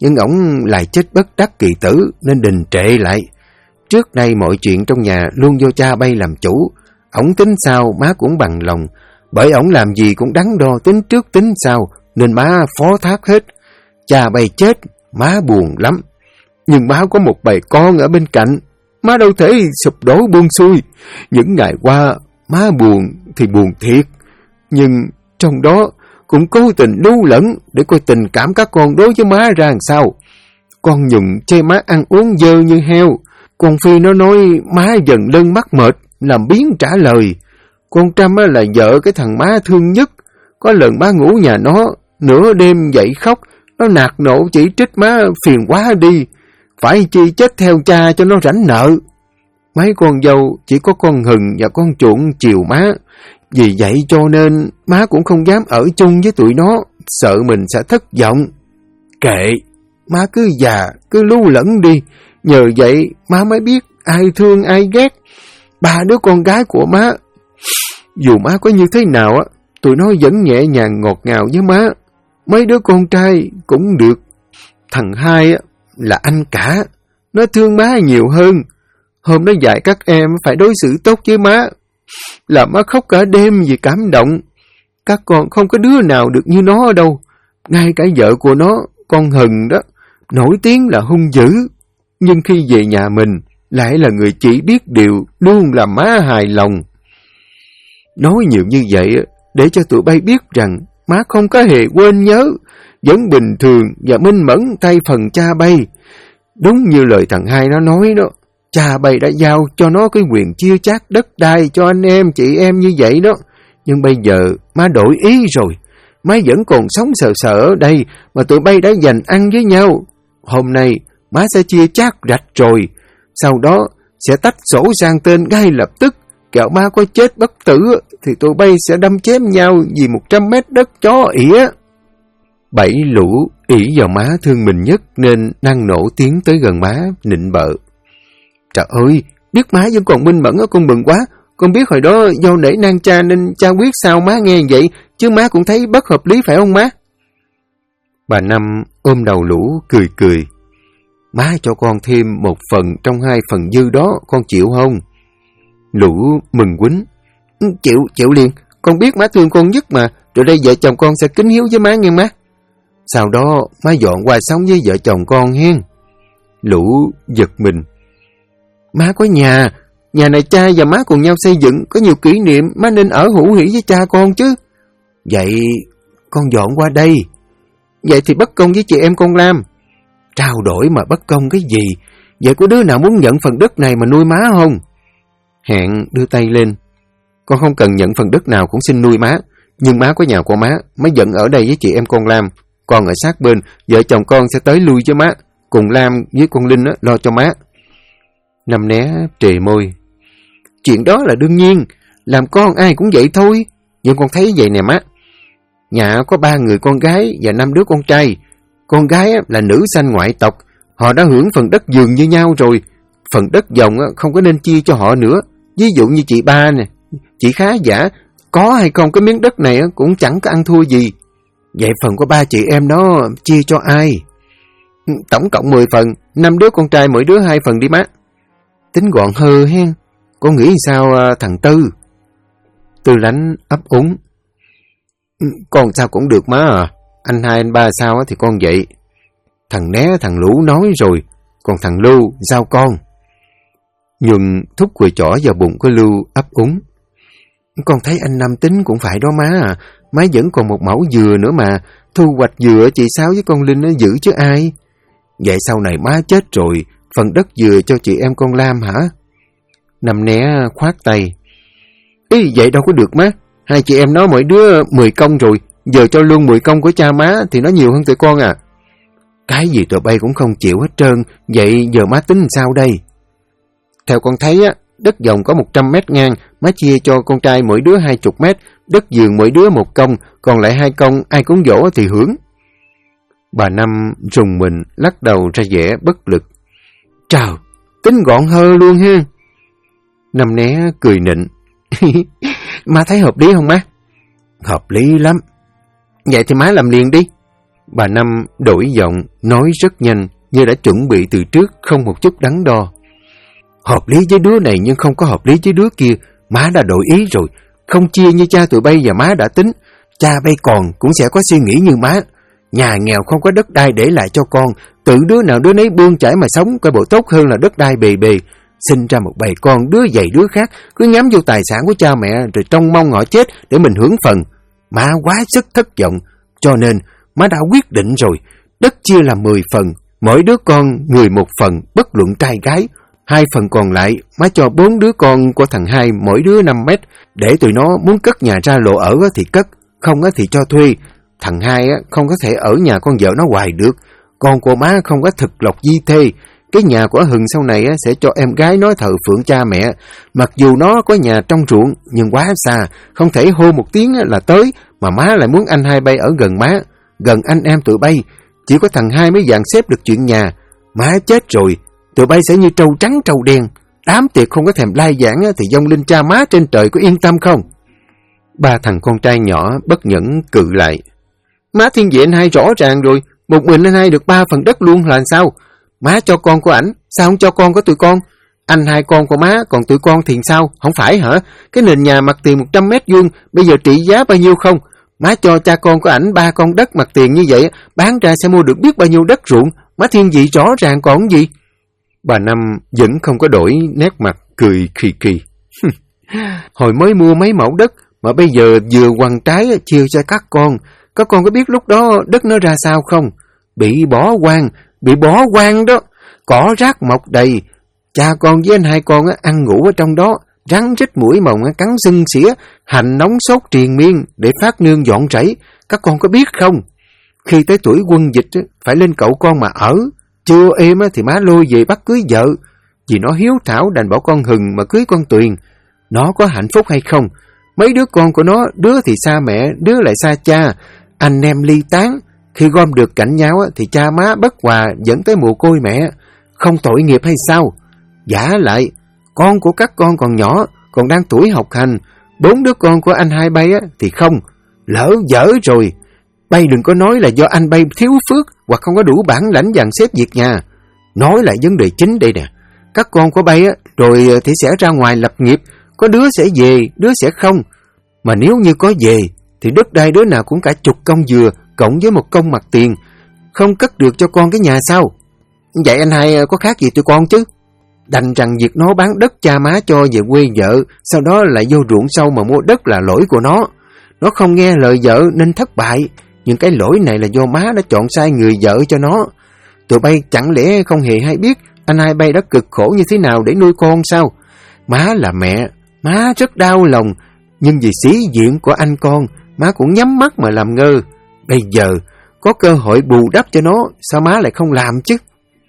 nhưng ổng lại chết bất đắc kỳ tử nên đình trệ lại. Trước đây mọi chuyện trong nhà luôn do cha Bay làm chủ, ổng tính sao má cũng bằng lòng, bởi ổng làm gì cũng đắn đo tính trước tính sau nên má phó thác hết. Cha Bay chết, má buồn lắm, nhưng má có một bầy con ở bên cạnh, má đâu thể sụp đổ buông xuôi. Những ngày qua má buồn thì buồn thiệt, nhưng trong đó cũng cố tình lưu lẫn để coi tình cảm các con đối với má ra làm sao. Con Nhung chê má ăn uống dơ như heo, con Phi nó nói má dần lân mắc mệt, làm biếng trả lời. Con Trâm là vợ cái thằng má thương nhất, có lần má ngủ nhà nó, nửa đêm dậy khóc, nó nạt nộ chỉ trích má phiền quá đi, phải chi chết theo cha cho nó rảnh nợ. Mấy con dâu chỉ có con Hừng và con Chuộng chiều má, vì vậy cho nên má cũng không dám ở chung với tụi nó, sợ mình sẽ thất vọng. Kệ, má cứ già, cứ lưu lẫn đi, nhờ vậy má mới biết ai thương ai ghét. 3 đứa con gái của má, dù má có như thế nào á, tụi nó vẫn nhẹ nhàng ngọt ngào với má. Mấy đứa con trai cũng được. Thằng Hai á là anh cả, nó thương má nhiều hơn. Hôm nó dạy các em phải đối xử tốt với má, làm má khóc cả đêm vì cảm động. Các con không có đứa nào được như nó đâu. Ngay cả vợ của nó, con Hừng đó, nổi tiếng là hung dữ, nhưng khi về nhà mình lại là người chỉ biết điều, luôn làm má hài lòng. Nói nhiều như vậy để cho tụi bay biết rằng má không có hề quên nhớ, vẫn bình thường và minh mẫn thay phần cha Bay. Đúng như lời thằng Hai nó nói đó, cha Bay đã giao cho nó cái quyền chia chác đất đai cho anh em chị em như vậy đó. Nhưng bây giờ má đổi ý rồi, má vẫn còn sống sợ sợ ở đây mà tụi bay đã dành ăn với nhau. Hôm nay má sẽ chia chác rạch rồi, sau đó sẽ tách sổ sang tên ngay lập tức. Kẻo má có chết bất tử thì tụi bay sẽ đâm chém nhau vì 100 mét đất chó ỉa. Bảy lũ ỷ vào má thương mình nhất nên năng nổ tiến tới gần má, nịnh bợ. Trời ơi, biết má vẫn còn minh mẫn, con mừng quá. Con biết hồi đó do nể nang cha nên cha quyết sao má nghe vậy, chứ má cũng thấy bất hợp lý phải không má? Bà Năm ôm đầu lũ cười cười. Má cho con thêm 1 phần trong 2 phần dư đó, con chịu không? Lũ mừng quýnh. Chịu liền, con biết má thương con nhất mà, rồi đây vợ chồng con sẽ kính hiếu với má nghe má. Sau đó má dọn qua sống với vợ chồng con hen. Lũ giật mình. Má có nhà này cha và má cùng nhau xây dựng, có nhiều kỷ niệm, má nên ở hữu hỉ với cha con chứ. Vậy con dọn qua đây. Vậy thì bất công với chị em con Lam. Trao đổi mà bất công cái gì? Vậy có đứa nào muốn nhận phần đất này mà nuôi má không? Hẹn đưa tay lên. Con không cần nhận phần đất nào cũng xin nuôi má, nhưng má có nhà của má dẫn ở đây với chị em con Lam. Con ở sát bên, vợ chồng con sẽ tới lui cho má, cùng Lam với con Linh lo cho má. Năm Né trề môi. Chuyện đó là đương nhiên, làm con ai cũng vậy thôi. Nhưng con thấy vậy nè má, nhà có 3 người con gái và 5 đứa con trai. Con gái là nữ sanh ngoại tộc, họ đã hưởng phần đất giường như nhau rồi. Phần đất dòng không có nên chia cho họ nữa. Ví dụ như chị Ba nè, chị Khá Giả, có hay không cái miếng đất này cũng chẳng có ăn thua gì. Vậy phần của 3 chị em nó chia cho ai? Tổng cộng 10 phần, 5 đứa con trai mỗi đứa 2 phần đi má. Tính gọn hơ hen. Con nghĩ sao thằng Tư? Tư Lánh ấp úng. Con sao cũng được má à. Anh hai anh ba sao thì con vậy. Thằng Né thằng Lũ nói rồi. Còn thằng Lưu sao con? Nhuận thúc cùi chỏ vào bụng của Lưu ấp úng. Con thấy anh Năm tính cũng phải đó má à. Má vẫn còn 1 mẫu dừa nữa mà. Thu hoạch dừa chị Sáu với con Linh nó giữ chứ ai. Vậy sau này má chết rồi, phần đất dừa cho chị em con Lam hả? Năm Né khoát tay. Ý vậy đâu có được má. 2 chị em nó mỗi đứa 10 công rồi. Giờ cho luôn 10 công của cha má thì nó nhiều hơn tụi con à. Cái gì tụi bay cũng không chịu hết trơn. Vậy giờ má tính sao đây? Theo con thấy á, đất dòng có 100 mét ngang, má chia cho con trai mỗi đứa 20 mét, đất giường mỗi đứa 1 công, còn lại 2 công ai cúng dỗ thì hưởng. Bà Năm rùng mình lắc đầu ra vẻ bất lực. Trời, tính gọn hơ luôn ha. Năm Né cười nịnh. Má thấy hợp lý không má? Hợp lý lắm. Vậy thì má làm liền đi. Bà Năm đổi giọng, nói rất nhanh, như đã chuẩn bị từ trước, không một chút đắn đo. Hợp lý với đứa này nhưng không có hợp lý với đứa kia. Má đã đổi ý rồi, không chia như cha tụi bay và má đã tính. Cha bay còn cũng sẽ có suy nghĩ như má. Nhà nghèo không có đất đai để lại cho con, tự đứa nào đứa nấy bươn chải mà sống, coi bộ tốt hơn là đất đai bề bề. Sinh ra một bầy con đứa dày đứa khác, cứ nhắm vô tài sản của cha mẹ rồi trông mong họ chết để mình hưởng phần. Má quá sức thất vọng, cho nên má đã quyết định rồi, đất chia làm 10 phần, mỗi đứa con người một phần, bất luận trai gái. 2 phần còn lại má cho 4 đứa con của thằng Hai mỗi đứa 5 mét, để tụi nó muốn cất nhà ra lộ ở thì cất, không thì cho thuê. Thằng Hai không có thể ở nhà con vợ nó hoài được, con của má không có thực lộc di thê. Cái nhà của Hừng sau này sẽ cho em gái nó thờ phượng cha mẹ. Mặc dù nó có nhà trong ruộng nhưng quá xa, không thể hô một tiếng là tới, mà má lại muốn anh Hai bay ở gần má, gần anh em tụi bay. Chỉ có thằng Hai mới dàn xếp được chuyện nhà. Má chết rồi, tụi bay sẽ như trâu trắng trâu đen. Đám tiệc không có thèm lai giảng thì dâng lên cha má trên trời, có yên tâm không? Ba thằng con trai nhỏ bất nhẫn cự lại. Má thiên vị anh Hai rõ ràng rồi, một mình anh Hai được 3 phần đất luôn là sao? Má cho con của ảnh, sao không cho con của tụi con? Anh Hai con của má, còn tụi con thì sao? Không phải hả? Cái nền nhà mặt tiền 100 mét vuông bây giờ trị giá bao nhiêu không? Má cho cha con của ảnh 3 con đất mặt tiền như vậy, bán ra sẽ mua được biết bao nhiêu đất ruộng. Má thiên vị rõ ràng còn gì? Bà Năm vẫn không có đổi nét mặt, cười khì khì. Hồi mới mua mấy mẫu đất mà bây giờ vừa quằn trái chia cho các con có biết lúc đó đất nó ra sao không? Bị bỏ hoang đó, cỏ rác mọc đầy. Cha con với anh Hai con ăn ngủ ở trong đó, rắn rít mũi mồng cắn sưng xỉa, hành nóng sốt triền miên để phát nương dọn rẫy. Các con có biết không? Khi tới tuổi quân dịch phải lên cậu con mà ở. Chưa êm thì má lôi về bắt cưới vợ. Vì nó hiếu thảo đành bỏ con Hừng mà cưới con Tuyền. Nó có hạnh phúc hay không? Mấy đứa con của nó, đứa thì xa mẹ, đứa lại xa cha. Anh em ly tán. Khi gom được cạnh nhau thì cha má bất hòa, dẫn tới mồ côi mẹ. Không tội nghiệp hay sao? Giả lại, con của các con còn nhỏ, còn đang tuổi học hành. 4 đứa con của anh Hai bay thì không. Lỡ dở rồi. Bay đừng có nói là do anh bay thiếu phước hoặc không có đủ bản lãnh dàn xếp việc nhà. Nói lại vấn đề chính đây nè. Các con của bay rồi thì sẽ ra ngoài lập nghiệp. Có đứa sẽ về, đứa sẽ không. Mà nếu như có về thì đất đai đứa nào cũng cả 10 công dừa cộng với 1 công mặt tiền. Không cất được cho con cái nhà sao? Vậy anh Hai có khác gì tụi con chứ? Đành rằng việc nó bán đất cha má cho về quê vợ, sau đó lại vô ruộng sâu mà mua đất là lỗi của nó. Nó không nghe lời vợ nên thất bại. Nhưng cái lỗi này là do má đã chọn sai người vợ cho nó. Tụi bay chẳng lẽ không hề hay biết anh Hai bay đã cực khổ như thế nào để nuôi con sao? Má là mẹ, má rất đau lòng. Nhưng vì sĩ diện của anh con, má cũng nhắm mắt mà làm ngơ. Bây giờ có cơ hội bù đắp cho nó, sao má lại không làm chứ?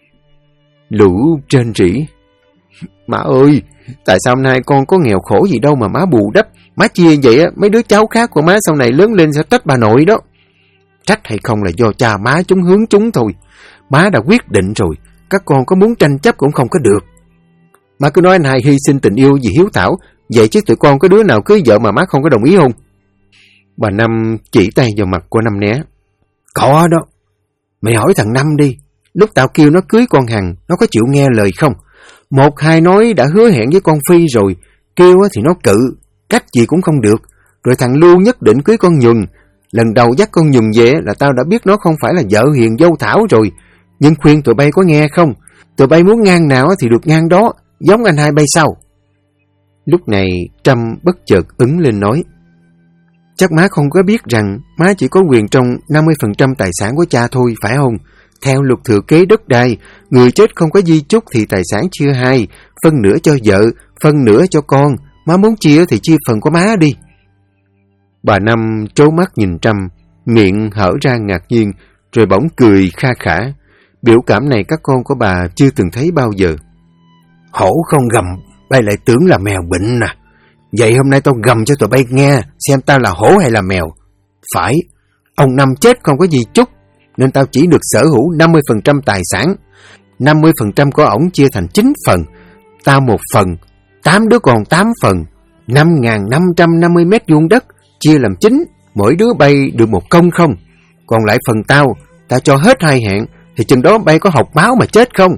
Lũ rên rỉ. Má ơi, tại sao hôm nay con có nghèo khổ gì đâu mà má bù đắp? Má chia vậy mấy đứa cháu khác của má sau này lớn lên sẽ trách bà nội đó. Trách hay không là do cha má chúng hướng chúng thôi. Má đã quyết định rồi, các con có muốn tranh chấp cũng không có được. Má cứ nói anh Hai hy sinh tình yêu vì hiếu thảo, vậy chứ tụi con có đứa nào cưới vợ mà má không có đồng ý không? Bà Năm chỉ tay vào mặt của Năm Né. Có đó, mày hỏi thằng Năm đi, lúc tao kêu nó cưới con Hằng, nó có chịu nghe lời không? 1, 2 nói đã hứa hẹn với con Phi rồi, kêu thì nó cự, cách gì cũng không được. Rồi thằng Lưu nhất định cưới con Nhuần. Lần đầu dắt con Nhuần về là tao đã biết nó không phải là vợ hiền dâu Thảo rồi. Nhưng khuyên tụi bay có nghe không? Tụi bay muốn ngang nào thì được ngang đó, giống anh Hai bay sao? Lúc này Trâm bất chợt ứng lên nói. Chắc má không có biết rằng má chỉ có quyền trong 50% tài sản của cha thôi, phải không? Theo luật thừa kế đất đai, người chết không có di chúc thì tài sản chia 2, phân nửa cho vợ, phân nửa cho con. Má muốn chia thì chia phần của má đi. Bà Năm trố mắt nhìn Trâm, miệng hở ra ngạc nhiên, rồi bỗng cười kha khả. Biểu cảm này các con của bà chưa từng thấy bao giờ. Hổ không gầm, bay lại tưởng là mèo bệnh nè. Vậy hôm nay tao gầm cho tụi bay nghe, xem tao là hổ hay là mèo. Phải, ông Năm chết không có gì chúc, nên tao chỉ được sở hữu 50% tài sản. 50% của ổng chia thành 9 phần, tao 1 phần, 8 đứa còn 8 phần. 5.550 mét vuông đất, chia làm 9, mỗi đứa bay được 1 công không. Còn lại phần tao, ta cho hết 2 hẹn, thì chừng đó bay có học máu mà chết không?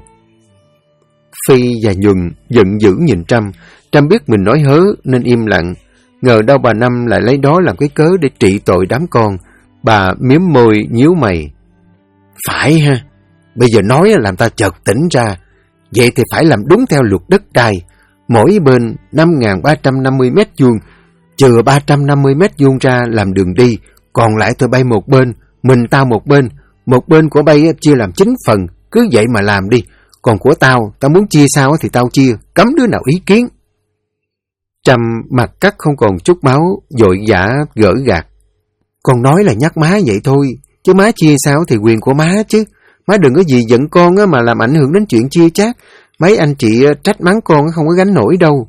Phi và Nhuần giận dữ nhìn Trâm. Trâm biết mình nói hớ nên im lặng. Ngờ đâu bà Năm lại lấy đó làm cái cớ để trị tội đám con. Bà miếm môi nhíu mày. Phải ha, bây giờ nói làm ta chợt tỉnh ra. Vậy thì phải làm đúng theo luật đất đai. Mỗi bên 5.350 mét vuông, chừa 350 mét vuông ra làm đường đi, còn lại tụi bay một bên, mình tao một bên của bay chia làm 9 phần, cứ vậy mà làm đi. Còn của tao muốn chia sao thì tao chia, cấm đứa nào ý kiến. Trâm mặt cắt không còn chút máu, vội vã gỡ gạt. Con nói là nhắc má vậy thôi, chứ má chia sao thì quyền của má chứ. Má đừng có gì giận con mà làm ảnh hưởng đến chuyện chia chác. Mấy anh chị trách mắng con không có gánh nổi đâu.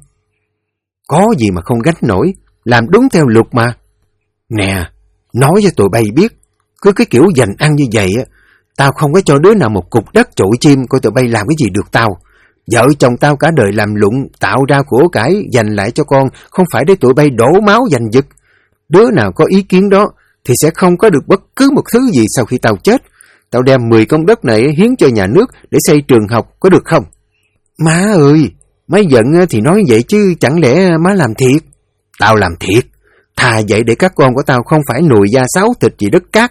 Có gì mà không gánh nổi, làm đúng theo luật mà. Nè, nói cho tụi bay biết, cứ cái kiểu dành ăn như vậy tao không có cho đứa nào một cục đất chổi chim, coi tụi bay làm cái gì được tao. Vợ chồng tao cả đời làm lụng, tạo ra của cải, dành lại cho con, không phải để tụi bay đổ máu giành giật. Đứa nào có ý kiến đó, thì sẽ không có được bất cứ một thứ gì sau khi tao chết. Tao đem 10 công đất này hiến cho nhà nước để xây trường học, có được không? Má ơi, má giận thì nói vậy chứ chẳng lẽ má làm thiệt? Tao làm thiệt, thà vậy để các con của tao không phải nùi da sáo thịt gì đất cát.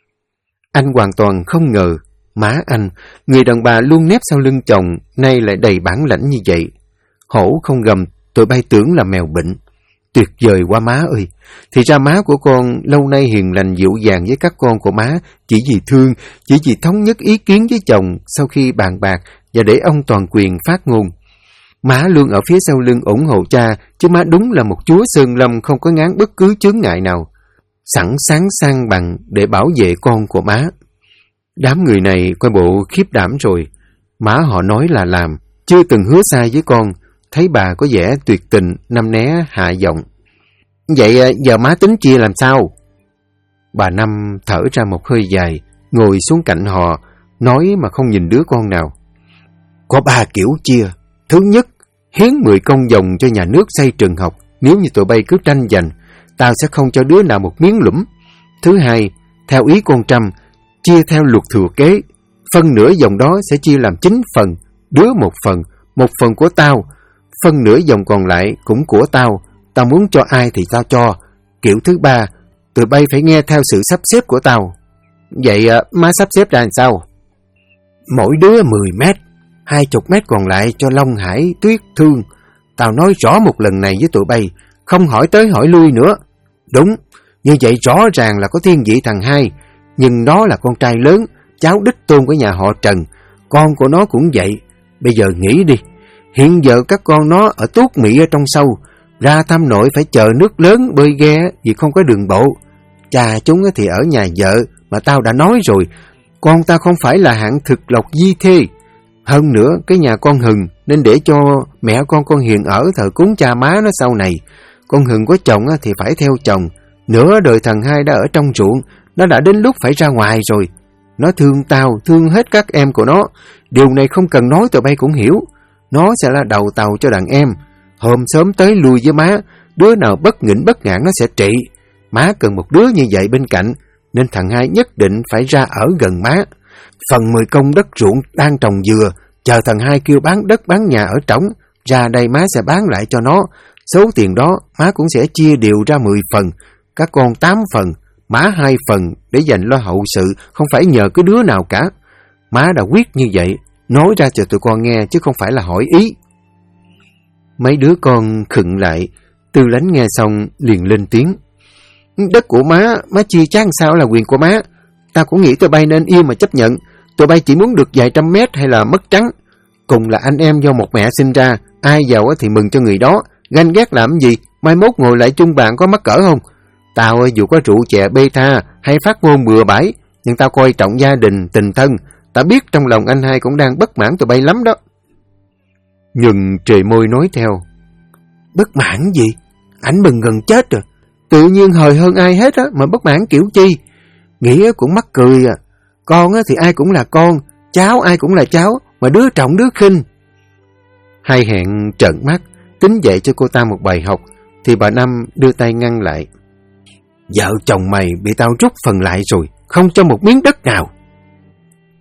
Anh hoàn toàn không ngờ, má anh, người đàn bà luôn nép sau lưng chồng, nay lại đầy bản lãnh như vậy. Hổ không gầm, tụi bay tưởng là mèo bệnh. Tuyệt vời quá má ơi! Thì ra má của con lâu nay hiền lành dịu dàng với các con của má, chỉ vì thương, chỉ vì thống nhất ý kiến với chồng sau khi bàn bạc và để ông toàn quyền phát ngôn. Má luôn ở phía sau lưng ủng hộ cha, chứ má đúng là một chúa sơn lâm không có ngán bất cứ chướng ngại nào. Sẵn sàng sang bằng để bảo vệ con của má. Đám người này coi bộ khiếp đảm rồi. Má họ nói là làm, chưa từng hứa sai với con. Thấy bà có vẻ tuyệt tình, nâm né hạ giọng. Vậy giờ má tính chia làm sao? Bà Năm thở ra một hơi dài, ngồi xuống cạnh họ, nói mà không nhìn đứa con nào. Có 3 kiểu chia. Thứ nhất, hiến 10 công dòng cho nhà nước xây trường học. Nếu như tụi bay cứ tranh giành, tao sẽ không cho đứa nào một miếng lũm. Thứ hai, theo ý con Trâm, chia theo luật thừa kế. Phân nửa dòng đó sẽ chia làm 9 phần, đứa một phần của tao. Phân nửa dòng còn lại cũng của tao. Tao muốn cho ai thì tao cho. Kiểu thứ ba, tụi bay phải nghe theo sự sắp xếp của tao. Vậy má sắp xếp ra làm sao? Mỗi đứa 10 mét, 20 mét còn lại cho Long Hải, Tuyết, Thương. Tao nói rõ một lần này với tụi bay, không hỏi tới hỏi lui nữa. Đúng, như vậy rõ ràng là có thiên vị thằng hai, nhưng nó là con trai lớn, cháu đích tôn của nhà họ Trần. Con của nó cũng vậy. Bây giờ nghĩ đi, hiện giờ các con nó ở Tuốt Mỹ ở trong sâu, ra thăm nội phải chờ nước lớn bơi ghe vì không có đường bộ. Cha chúng thì ở nhà vợ, mà tao đã nói rồi, con ta không phải là hạng thực lộc di thê. Hơn nữa, cái nhà con Hừng nên để cho mẹ con Hiền ở thờ cúng cha má nó sau này. Con Hừng có chồng thì phải theo chồng. Nửa đời thằng hai đã ở trong ruộng, nó đã đến lúc phải ra ngoài rồi. Nó thương tao, thương hết các em của nó. Điều này không cần nói tụi bay cũng hiểu. Nó sẽ là đầu tàu cho đàn em. Hôm sớm tới lui với má, đứa nào bất nghỉnh bất ngạn nó sẽ trị. Má cần một đứa như vậy bên cạnh, nên thằng hai nhất định phải ra ở gần má. Phần 10 công đất ruộng đang trồng dừa, chờ thằng hai kêu bán đất bán nhà ở trống, ra đây má sẽ bán lại cho nó. Số tiền đó má cũng sẽ chia đều ra 10 phần, các con 8 phần, má 2 phần để dành lo hậu sự, không phải nhờ cái đứa nào cả. Má đã quyết như vậy, nói ra cho tụi con nghe chứ không phải là hỏi ý. Mấy đứa con khựng lại, Tư Lánh nghe xong liền lên tiếng. Đất của má chia chác sao là quyền của má. Ta cũng nghĩ tụi bay nên yêu mà chấp nhận. Tụi bay chỉ muốn được vài trăm mét hay là mất trắng. Cùng là anh em do một mẹ sinh ra, ai giàu thì mừng cho người đó. Ganh ghét làm gì, mai mốt ngồi lại chung bàn có mắc cỡ không? Tao dù có rượu chè bê tha hay phát ngôn bừa bãi, nhưng tao coi trọng gia đình, tình thân. Tao biết trong lòng anh hai cũng đang bất mãn tụi bay lắm đó. Nhuần trề môi nói theo. Bất mãn gì? Ảnh mừng gần chết rồi. Tự nhiên hời hơn ai hết á, mà bất mãn kiểu chi? Nghĩa cũng mắc cười à. Con á thì ai cũng là con, cháu ai cũng là cháu, mà đứa trọng đứa khinh. Hai Hẹn trợn mắt, tính dạy cho cô ta một bài học, thì bà Năm đưa tay ngăn lại. Vợ chồng mày bị tao rút phần lại rồi, không cho một miếng đất nào.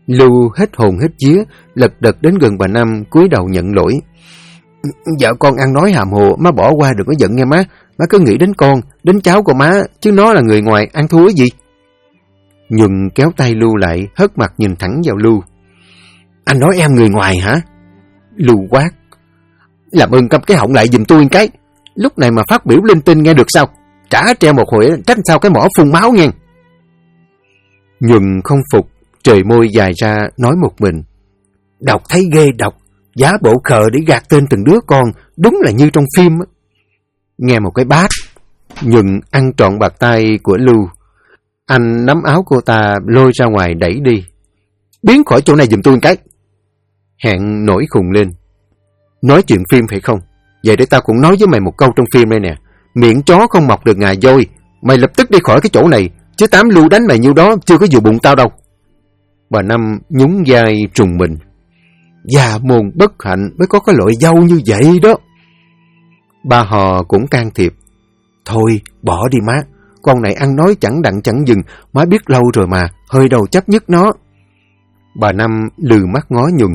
Lưu hết hồn hết vía, lật đật đến gần bà Năm, cúi đầu nhận lỗi. Vợ con ăn nói hàm hồ, má bỏ qua đừng có giận nghe má. Má cứ nghĩ đến con, đến cháu của má, chứ nó là người ngoài, ăn thua gì. Nhuần kéo tay Lưu lại, hất mặt nhìn thẳng vào Lưu. Anh nói em người ngoài hả? Lưu quát. Làm ơn câm cái họng lại giùm tôi cái. Lúc này mà phát biểu linh tinh nghe được sao? Trả treo một hồi trách sao cái mỏ phun máu nghe. Nhuần không phục, trời môi dài ra nói một mình. Đọc thấy ghê đọc, giả bộ khờ để gạt tên từng đứa con, đúng là như trong phim. Nghe một cái bát. Nhuần ăn trọn bạt tay của Lưu. Anh nắm áo cô ta lôi ra ngoài đẩy đi. Biến khỏi chỗ này giùm tôi cái. Hẹn nổi khùng lên. Nói chuyện phim phải không? Vậy để tao cũng nói với mày một câu trong phim đây nè. Miệng chó không mọc được ngà voi. Mày lập tức đi khỏi cái chỗ này, chứ 8 Lưu đánh mày nhiêu đó chưa có vụ bụng tao đâu. Bà Năm nhún vai trùng mình. Già môn bất hạnh mới có cái loại dâu như vậy đó. Ba Hò cũng can thiệp. Thôi bỏ đi má, con này ăn nói chẳng đặng chẳng dừng, má biết lâu rồi mà, hơi đầu chấp nhất nó. Bà Năm lừ mắt ngó Nhuần.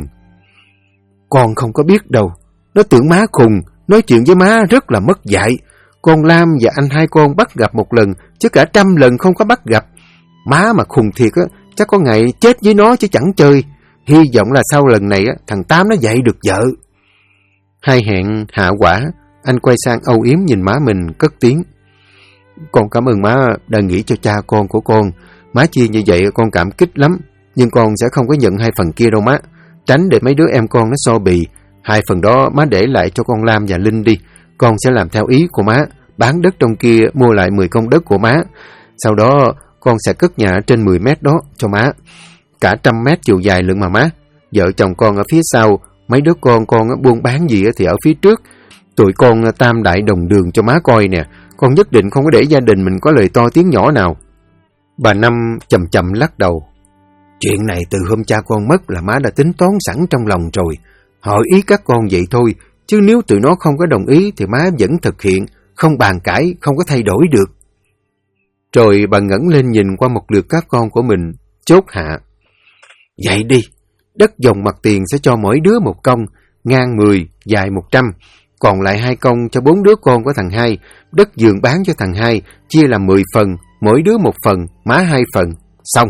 Con không có biết đâu, nó tưởng má khùng, nói chuyện với má rất là mất dạy. Con Lam và anh hai con bắt gặp một lần, chứ cả 100 lần không có bắt gặp. Má mà khùng thiệt á, chắc có ngày chết với nó chứ chẳng chơi. Hy vọng là sau lần này á, thằng Tám nó dạy được vợ. Hai Hẹn hạ quả, anh quay sang âu yếm nhìn má mình cất tiếng. Con cảm ơn má đã nghĩ cho cha con của con. Má chia như vậy con cảm kích lắm, nhưng con sẽ không có nhận 2 phần kia đâu má. Tránh để mấy đứa em con nó so bì. 2 phần đó má để lại cho con Lam và Linh đi. Con sẽ làm theo ý của má, bán đất trong kia mua lại 10 công đất của má. Sau đó con sẽ cất nhà trên 10 mét đó cho má. Cả 100 mét chiều dài lận mà má. Vợ chồng con ở phía sau, mấy đứa con buôn bán gì thì ở phía trước. Tụi con tam đại đồng đường cho má coi nè. Con nhất định không có để gia đình mình có lời to tiếng nhỏ nào. Bà Năm chậm chậm lắc đầu. Chuyện này từ hôm cha con mất là má đã tính toán sẵn trong lòng rồi. Hỏi ý các con vậy thôi, chứ nếu tụi nó không có đồng ý thì má vẫn thực hiện, không bàn cãi, không có thay đổi được. Rồi bà ngẩng lên nhìn qua một lượt các con của mình, chốt hạ. Vậy đi, đất dòng mặt tiền sẽ cho mỗi đứa 1 công, ngang 10, dài 100, còn lại 2 công cho 4 đứa con của thằng hai. Đất vườn bán cho thằng hai, chia làm 10 phần, mỗi đứa 1 phần, má 2 phần, xong.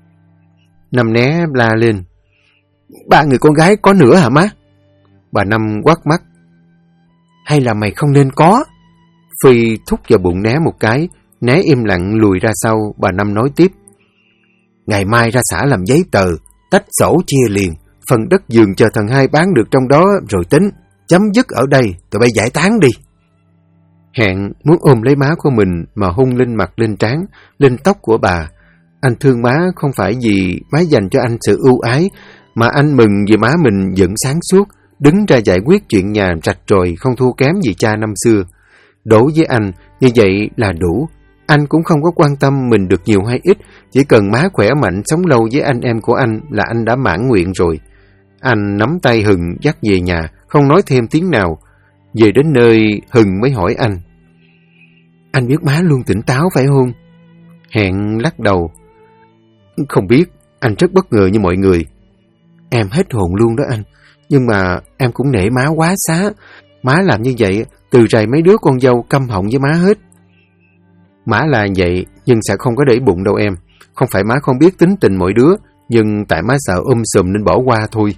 Năm Né la lên. 3 người con gái có nữa hả má? Bà Năm quát mắt. Hay là mày không nên có? Phi thúc vào bụng Né một cái, Né im lặng lùi ra sau. Bà Năm nói tiếp. Ngày mai ra xã làm giấy tờ, tách sổ chia liền, phần đất vườn chờ thằng hai bán được trong đó rồi tính. Chấm dứt ở đây, tụi bay giải tán đi. Hẹn muốn ôm lấy má của mình mà hung lên mặt, lên trán, lên tóc của bà. Anh thương má không phải vì má dành cho anh sự ưu ái, mà anh mừng vì má mình vẫn sáng suốt, đứng ra giải quyết chuyện nhà rạch ròi, không thua kém gì cha năm xưa. Đối với anh, như vậy là đủ. Anh cũng không có quan tâm mình được nhiều hay ít, chỉ cần má khỏe mạnh sống lâu với anh em của anh là anh đã mãn nguyện rồi. Anh nắm tay Hừng dắt về nhà, không nói thêm tiếng nào. Về đến nơi, Hừng mới hỏi anh. Anh biết má luôn tỉnh táo phải không? Hẹn lắc đầu. Không biết, anh rất bất ngờ như mọi người. Em hết hồn luôn đó anh, nhưng mà em cũng nể má quá xá. Má làm như vậy, từ rày mấy đứa con dâu câm họng với má hết. Má là vậy, nhưng sẽ không có để bụng đâu em. Không phải má không biết tính tình mỗi đứa, nhưng tại má sợ sùm nên bỏ qua thôi.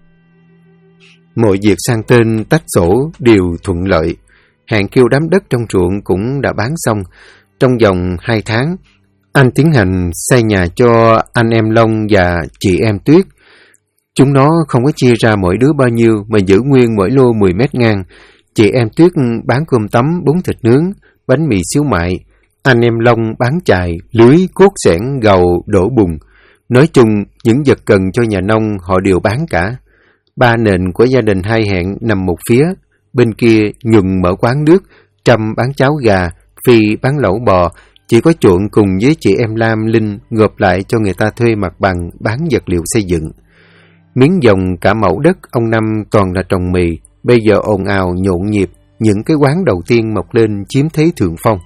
Mọi việc sang tên tách sổ đều thuận lợi. Hẹn kêu đám đất trong ruộng cũng đã bán xong. Trong vòng 2 tháng, anh tiến hành xây nhà cho anh em Long và chị em Tuyết. Chúng nó không có chia ra mỗi đứa bao nhiêu mà giữ nguyên mỗi lô 10 mét ngang. Chị em Tuyết bán cơm tấm, bún thịt nướng, bánh mì xíu mại. Anh em Long bán chài, lưới, cốt xẻng, gầu, đổ bùn. Nói chung, những vật cần cho nhà nông họ đều bán cả. 3 nền của gia đình Hai Hẹn nằm một phía. Bên kia Nhuần mở quán nước, Trâm bán cháo gà, Phi bán lẩu bò. Chỉ có Chuộng cùng với chị em Lam, Linh gộp lại cho người ta thuê mặt bằng bán vật liệu xây dựng. Miếng dòng cả mẫu đất ông Năm toàn là trồng mì, bây giờ ồn ào nhộn nhịp, những cái quán đầu tiên mọc lên chiếm thế thượng phong.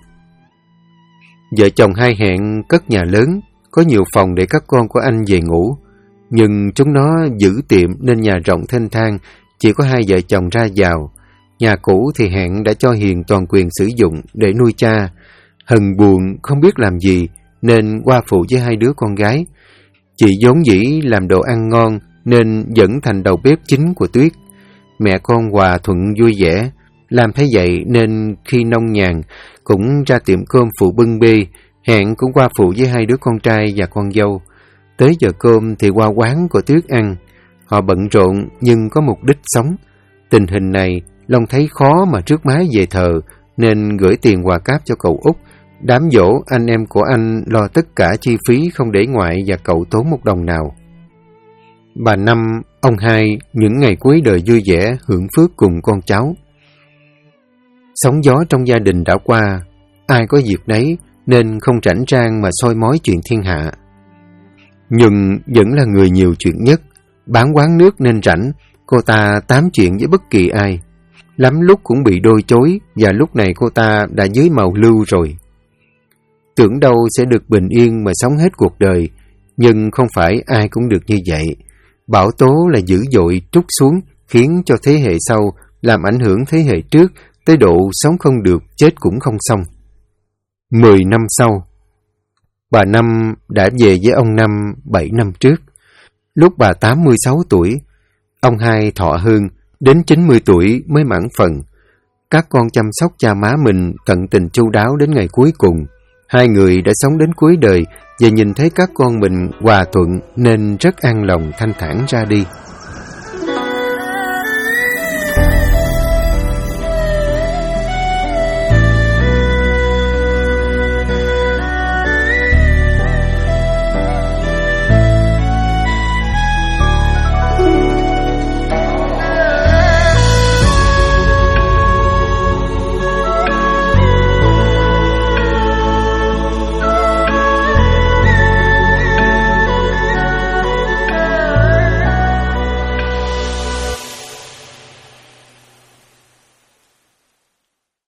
Vợ chồng Hai Hẹn cất nhà lớn, có nhiều phòng để các con của anh về ngủ. Nhưng chúng nó giữ tiệm nên nhà rộng thênh thang, chỉ có hai vợ chồng ra vào. Nhà cũ thì Hẹn đã cho Hiền toàn quyền sử dụng để nuôi cha. Hân buồn không biết làm gì nên qua phụ với hai đứa con gái. Chị vốn dĩ làm đồ ăn ngon nên dẫn thành đầu bếp chính của Tuyết. Mẹ con hòa thuận vui vẻ, làm thế vậy nên khi nông nhàn cũng ra tiệm cơm phụ bưng bê. Hẹn cũng qua phụ với hai đứa con trai và con dâu. Tới giờ cơm thì qua quán của Tuyết ăn. Họ bận rộn nhưng có mục đích sống. Tình hình này Long thấy khó mà trước má về thờ nên gửi tiền quà cáp cho cậu Út. Đám giỗ anh em của anh lo tất cả chi phí không để ngoại và cậu tốn một đồng nào. Bà Năm, ông Hai những ngày cuối đời vui vẻ hưởng phước cùng con cháu. Sóng gió trong gia đình đã qua, ai có việc nấy nên không rảnh rang mà soi mói chuyện thiên hạ. Nhưng vẫn là người nhiều chuyện nhất. Bán quán nước nên rảnh, cô ta tám chuyện với bất kỳ ai. Lắm lúc cũng bị đôi chối và lúc này cô ta đã dưới màu lưu rồi. Tưởng đâu sẽ được bình yên mà sống hết cuộc đời, nhưng không phải ai cũng được như vậy. Bão tố là dữ dội trút xuống khiến cho thế hệ sau làm ảnh hưởng thế hệ trước tới độ sống không được, chết cũng không xong. 10 năm sau, bà Năm đã về với ông Năm 7 năm trước. Lúc bà 86 tuổi, ông Hai thọ hơn, đến 90 tuổi mới mãn phần. Các con chăm sóc cha má mình tận tình chu đáo đến ngày cuối cùng. Hai người đã sống đến cuối đời và nhìn thấy các con mình hòa thuận nên rất an lòng thanh thản ra đi.